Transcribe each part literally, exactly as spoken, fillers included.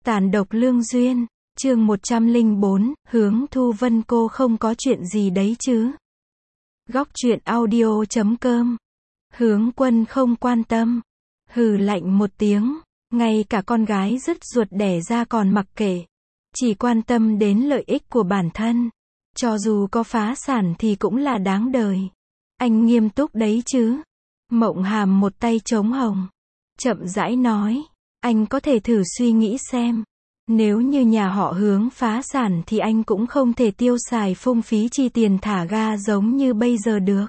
Tàn độc lương duyên, chương một trăm lẻ bốn, Hướng Thu Vân cô không có chuyện gì đấy chứ. Góc truyện audio chấm com. Hướng Quân không quan tâm. Hừ lạnh một tiếng, ngay cả con gái dứt ruột đẻ ra còn mặc kệ. Chỉ quan tâm đến lợi ích của bản thân. Cho dù có phá sản thì cũng là đáng đời. Anh nghiêm túc đấy chứ. Mộng Hàm một tay trống hồng. Chậm rãi nói. Anh có thể thử suy nghĩ xem. Nếu như nhà họ Hướng phá sản thì anh cũng không thể tiêu xài phung phí chi tiền thả ga giống như bây giờ được.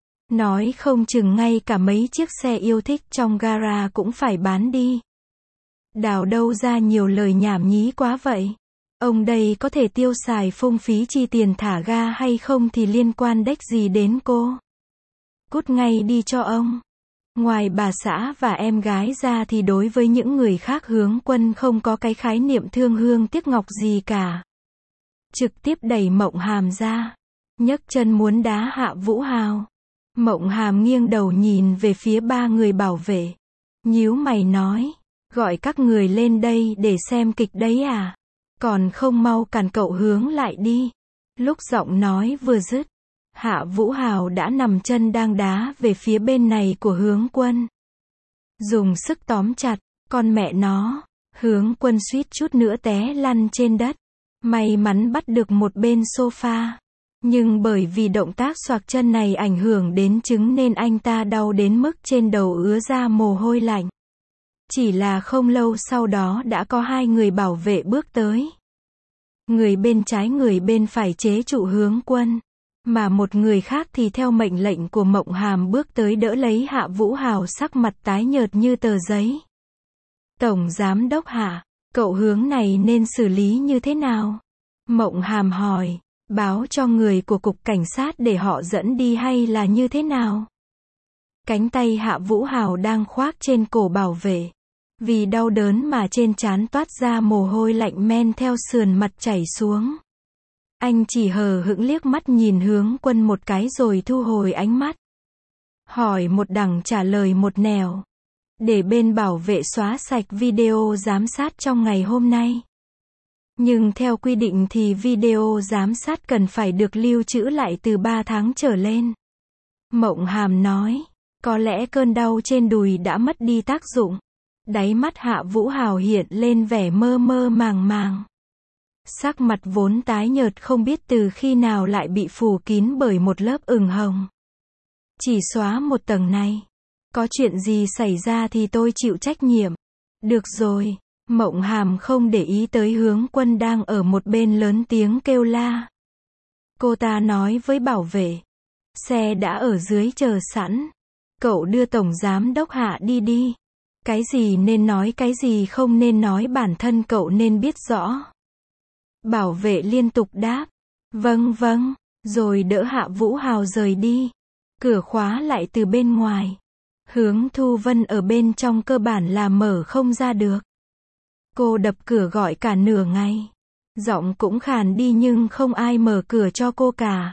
Nói không chừng ngay cả mấy chiếc xe yêu thích trong gara cũng phải bán đi. Đào đâu ra nhiều lời nhảm nhí quá vậy. Ông đây có thể tiêu xài phung phí chi tiền thả ga hay không thì liên quan đếch gì đến cô. Cút ngay đi cho ông. Ngoài bà xã và em gái ra thì đối với những người khác Hướng Quân không có cái khái niệm thương hương tiếc ngọc gì cả. Trực tiếp đẩy Mộng Hàm ra. Nhấc chân muốn đá Hạ Vũ Hào. Mộng Hàm nghiêng đầu nhìn về phía ba người bảo vệ. Nhíu mày nói. Gọi các người lên đây để xem kịch đấy à? Còn không mau cản cậu Hướng lại đi. Lúc giọng nói vừa dứt. Hạ Vũ Hào đã nằm chân đang đá về phía bên này của Hướng Quân. Dùng sức tóm chặt, con mẹ nó, Hướng Quân suýt chút nữa té lăn trên đất. May mắn bắt được một bên sofa. Nhưng bởi vì động tác xoạc chân này ảnh hưởng đến trứng nên anh ta đau đến mức trên đầu ứa ra mồ hôi lạnh. Chỉ là không lâu sau đó đã có hai người bảo vệ bước tới. Người bên trái người bên phải chế trụ Hướng Quân. Mà một người khác thì theo mệnh lệnh của Mộng Hàm bước tới đỡ lấy Hạ Vũ Hào sắc mặt tái nhợt như tờ giấy. Tổng Giám Đốc Hạ, cậu Hướng này nên xử lý như thế nào? Mộng Hàm hỏi, báo cho người của cục cảnh sát để họ dẫn đi hay là như thế nào? Cánh tay Hạ Vũ Hào đang khoác trên cổ bảo vệ. Vì đau đớn mà trên trán toát ra mồ hôi lạnh men theo sườn mặt chảy xuống. Anh chỉ hờ hững liếc mắt nhìn Hướng Quân một cái rồi thu hồi ánh mắt. Hỏi một đằng trả lời một nẻo. Để bên bảo vệ xóa sạch video giám sát trong ngày hôm nay. Nhưng theo quy định thì video giám sát cần phải được lưu trữ lại từ ba tháng trở lên. Mộng Hàm nói. Có lẽ cơn đau trên đùi đã mất đi tác dụng. Đáy mắt Hạ Vũ Hào hiện lên vẻ mơ mơ màng màng. Sắc mặt vốn tái nhợt không biết từ khi nào lại bị phủ kín bởi một lớp ửng hồng. Chỉ xóa một tầng này. Có chuyện gì xảy ra thì tôi chịu trách nhiệm. Được rồi. Mộng Hàm không để ý tới Hướng Quân đang ở một bên lớn tiếng kêu la. Cô ta nói với bảo vệ. Xe đã ở dưới chờ sẵn. Cậu đưa Tổng Giám Đốc Hạ đi đi. Cái gì nên nói cái gì không nên nói bản thân cậu nên biết rõ. Bảo vệ liên tục đáp. Vâng vâng, rồi đỡ Hạ Vũ Hào rời đi. Cửa khóa lại từ bên ngoài. Hướng Thu Vân ở bên trong cơ bản là mở không ra được. Cô đập cửa gọi cả nửa ngày. Giọng cũng khàn đi nhưng không ai mở cửa cho cô cả.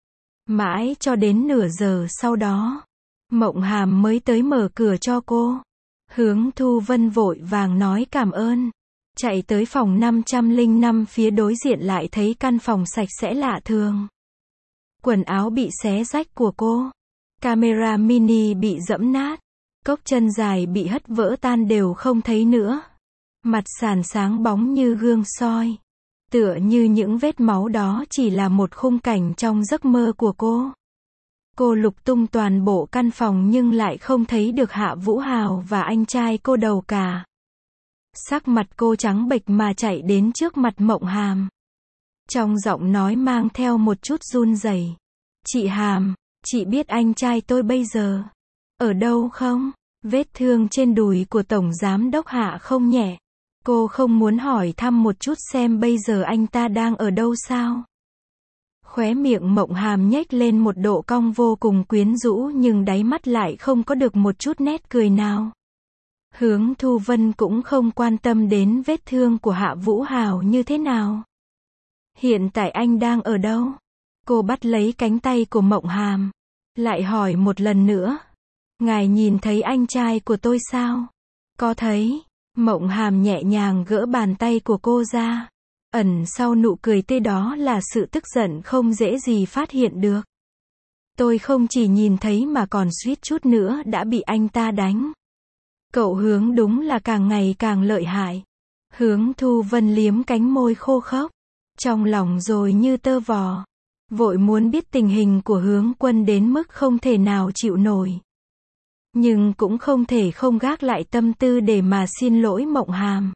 Mãi cho đến nửa giờ sau đó. Mộng Hàm mới tới mở cửa cho cô. Hướng Thu Vân vội vàng nói cảm ơn. Chạy tới phòng năm trăm lẻ năm phía đối diện lại thấy căn phòng sạch sẽ lạ thường. Quần áo bị xé rách của cô. Camera mini bị giẫm nát. Cốc chân dài bị hất vỡ tan đều không thấy nữa. Mặt sàn sáng bóng như gương soi. Tựa như những vết máu đó chỉ là một khung cảnh trong giấc mơ của cô. Cô lục tung toàn bộ căn phòng nhưng lại không thấy được Hạ Vũ Hào và anh trai cô đâu cả. Sắc mặt cô trắng bệch mà chạy đến trước mặt Mộng Hàm. Trong giọng nói mang theo một chút run rẩy. Chị Hàm, chị biết anh trai tôi bây giờ ở đâu không? Vết thương trên đùi của Tổng Giám Đốc Hạ không nhẹ. Cô không muốn hỏi thăm một chút xem bây giờ anh ta đang ở đâu sao? Khóe miệng Mộng Hàm nhếch lên một độ cong vô cùng quyến rũ nhưng đáy mắt lại không có được một chút nét cười nào. Hướng Thu Vân cũng không quan tâm đến vết thương của Hạ Vũ Hào như thế nào. Hiện tại anh đang ở đâu? Cô bắt lấy cánh tay của Mộng Hàm. Lại hỏi một lần nữa. Ngài nhìn thấy anh trai của tôi sao? Có thấy. Mộng Hàm nhẹ nhàng gỡ bàn tay của cô ra. Ẩn sau nụ cười tươi đó là sự tức giận không dễ gì phát hiện được. Tôi không chỉ nhìn thấy mà còn suýt chút nữa đã bị anh ta đánh. Cậu Hướng đúng là càng ngày càng lợi hại. Hướng Thu Vân liếm cánh môi khô khốc. Trong lòng rồi như tơ vò. Vội muốn biết tình hình của Hướng Quân đến mức không thể nào chịu nổi. Nhưng cũng không thể không gác lại tâm tư để mà xin lỗi Mộng Hàm.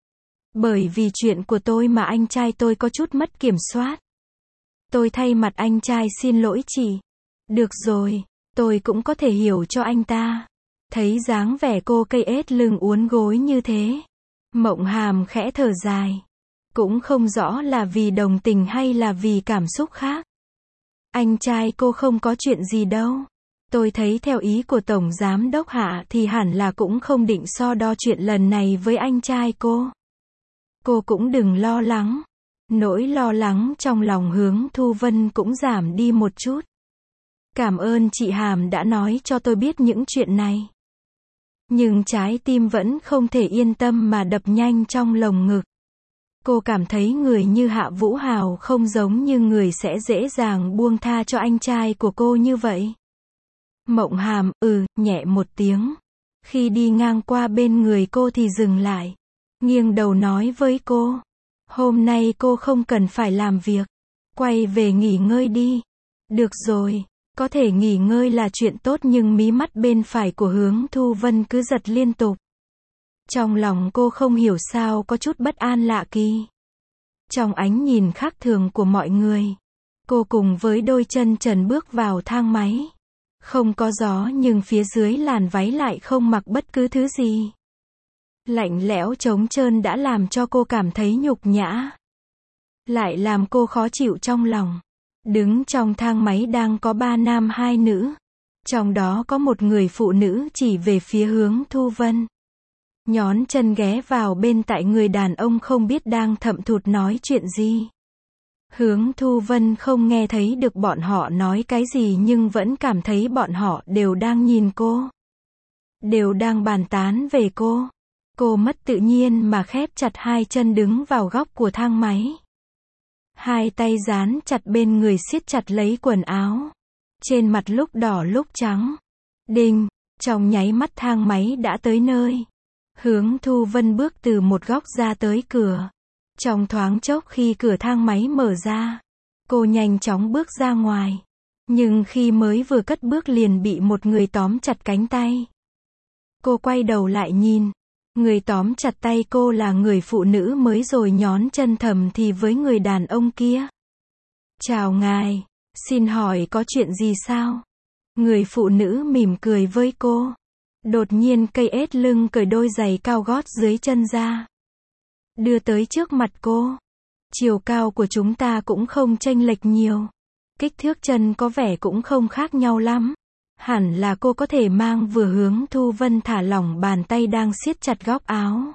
Bởi vì chuyện của tôi mà anh trai tôi có chút mất kiểm soát. Tôi thay mặt anh trai xin lỗi chị. Được rồi, tôi cũng có thể hiểu cho anh ta. Thấy dáng vẻ cô cây ết lưng uốn gối như thế. Mộng Hàm khẽ thở dài. Cũng không rõ là vì đồng tình hay là vì cảm xúc khác. Anh trai cô không có chuyện gì đâu. Tôi thấy theo ý của Tổng Giám Đốc Hạ thì hẳn là cũng không định so đo chuyện lần này với anh trai cô. Cô cũng đừng lo lắng. Nỗi lo lắng trong lòng Hướng Thu Vân cũng giảm đi một chút. Cảm ơn chị Hàm đã nói cho tôi biết những chuyện này. Nhưng trái tim vẫn không thể yên tâm mà đập nhanh trong lồng ngực. Cô cảm thấy người như Hạ Vũ Hào không giống như người sẽ dễ dàng buông tha cho anh trai của cô như vậy. Mộng Hàm, ừ, nhẹ một tiếng. Khi đi ngang qua bên người cô thì dừng lại. Nghiêng đầu nói với cô. Hôm nay cô không cần phải làm việc. Quay về nghỉ ngơi đi. Được rồi, có thể nghỉ ngơi là chuyện tốt nhưng mí mắt bên phải của Hướng Thu Vân cứ giật liên tục. Trong lòng cô không hiểu sao có chút bất an lạ kỳ. Trong ánh nhìn khác thường của mọi người, cô cùng với đôi chân trần bước vào thang máy. Không có gió nhưng phía dưới làn váy lại không mặc bất cứ thứ gì. Lạnh lẽo trống trơn đã làm cho cô cảm thấy nhục nhã. Lại làm cô khó chịu trong lòng. Đứng trong thang máy đang có ba nam hai nữ. Trong đó có một người phụ nữ chỉ về phía Hướng Thu Vân. Nhón chân ghé vào bên tại người đàn ông không biết đang thậm thụt nói chuyện gì. Hướng Thu Vân không nghe thấy được bọn họ nói cái gì nhưng vẫn cảm thấy bọn họ đều đang nhìn cô. Đều đang bàn tán về cô. Cô mất tự nhiên mà khép chặt hai chân đứng vào góc của thang máy. Hai tay dán chặt bên người siết chặt lấy quần áo. Trên mặt lúc đỏ lúc trắng. Đinh, trong nháy mắt thang máy đã tới nơi. Hướng Thu Vân bước từ một góc ra tới cửa. Trong thoáng chốc khi cửa thang máy mở ra, cô nhanh chóng bước ra ngoài. Nhưng khi mới vừa cất bước liền bị một người tóm chặt cánh tay. Cô quay đầu lại nhìn. Người tóm chặt tay cô là người phụ nữ mới rồi nhón chân thầm thì với người đàn ông kia. Chào ngài, xin hỏi có chuyện gì sao? Người phụ nữ mỉm cười với cô. Đột nhiên cây ết lưng cởi đôi giày cao gót dưới chân ra. Đưa tới trước mặt cô. Chiều cao của chúng ta cũng không chênh lệch nhiều. Kích thước chân có vẻ cũng không khác nhau lắm. Hẳn là cô có thể mang vừa. Hướng Thu Vân thả lỏng bàn tay đang siết chặt góc áo.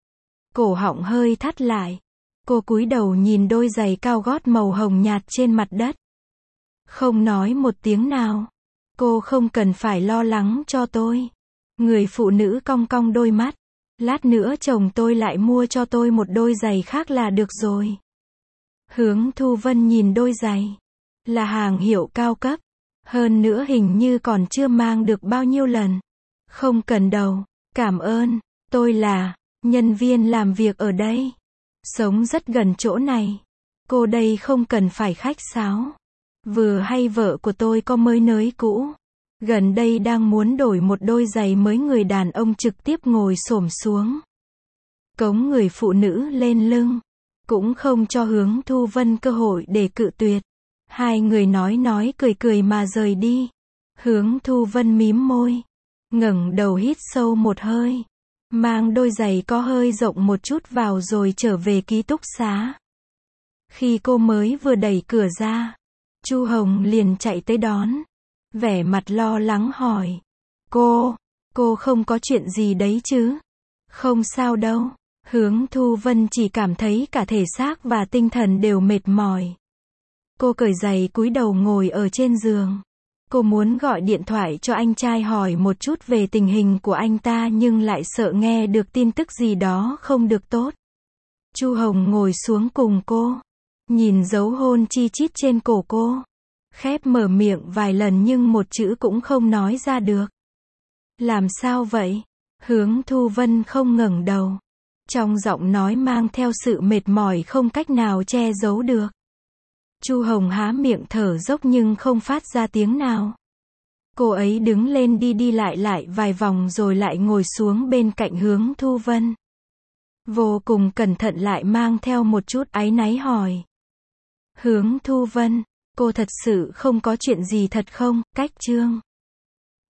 Cổ họng hơi thắt lại. Cô cúi đầu nhìn đôi giày cao gót màu hồng nhạt trên mặt đất. Không nói một tiếng nào. Cô không cần phải lo lắng cho tôi. Người phụ nữ cong cong đôi mắt. Lát nữa chồng tôi lại mua cho tôi một đôi giày khác là được rồi. Hướng Thu Vân nhìn đôi giày. Là hàng hiệu cao cấp. Hơn nữa hình như còn chưa mang được bao nhiêu lần. Không cần đâu. Cảm ơn. Tôi là nhân viên làm việc ở đây. Sống rất gần chỗ này. Cô đây không cần phải khách sáo. Vừa hay vợ của tôi có mới nới cũ. Gần đây đang muốn đổi một đôi giày mới. Người đàn ông trực tiếp ngồi xổm xuống. Cống người phụ nữ lên lưng. Cũng không cho Hướng Thu Vân cơ hội để cự tuyệt. Hai người nói nói cười cười mà rời đi. Hướng Thu Vân mím môi. Ngẩng đầu hít sâu một hơi. Mang đôi giày có hơi rộng một chút vào rồi trở về ký túc xá. Khi cô mới vừa đẩy cửa ra, Chu Hồng liền chạy tới đón. Vẻ mặt lo lắng hỏi. Cô, cô không có chuyện gì đấy chứ? Không sao đâu. Hướng Thu Vân chỉ cảm thấy cả thể xác và tinh thần đều mệt mỏi. Cô cởi giày cúi đầu ngồi ở trên giường. Cô muốn gọi điện thoại cho anh trai hỏi một chút về tình hình của anh ta nhưng lại sợ nghe được tin tức gì đó không được tốt. Chu Hồng ngồi xuống cùng cô, nhìn dấu hôn chi chít trên cổ cô, khép mở miệng vài lần nhưng một chữ cũng không nói ra được. Làm sao vậy? Hướng Thu Vân không ngẩng đầu. Trong giọng nói mang theo sự mệt mỏi không cách nào che giấu được. Chu Hồng há miệng thở dốc nhưng không phát ra tiếng nào. Cô ấy đứng lên đi đi lại lại vài vòng rồi lại ngồi xuống bên cạnh Hướng Thu Vân. Vô cùng cẩn thận lại mang theo một chút áy náy hỏi. Hướng Thu Vân, cô thật sự không có chuyện gì thật không? Cách Trương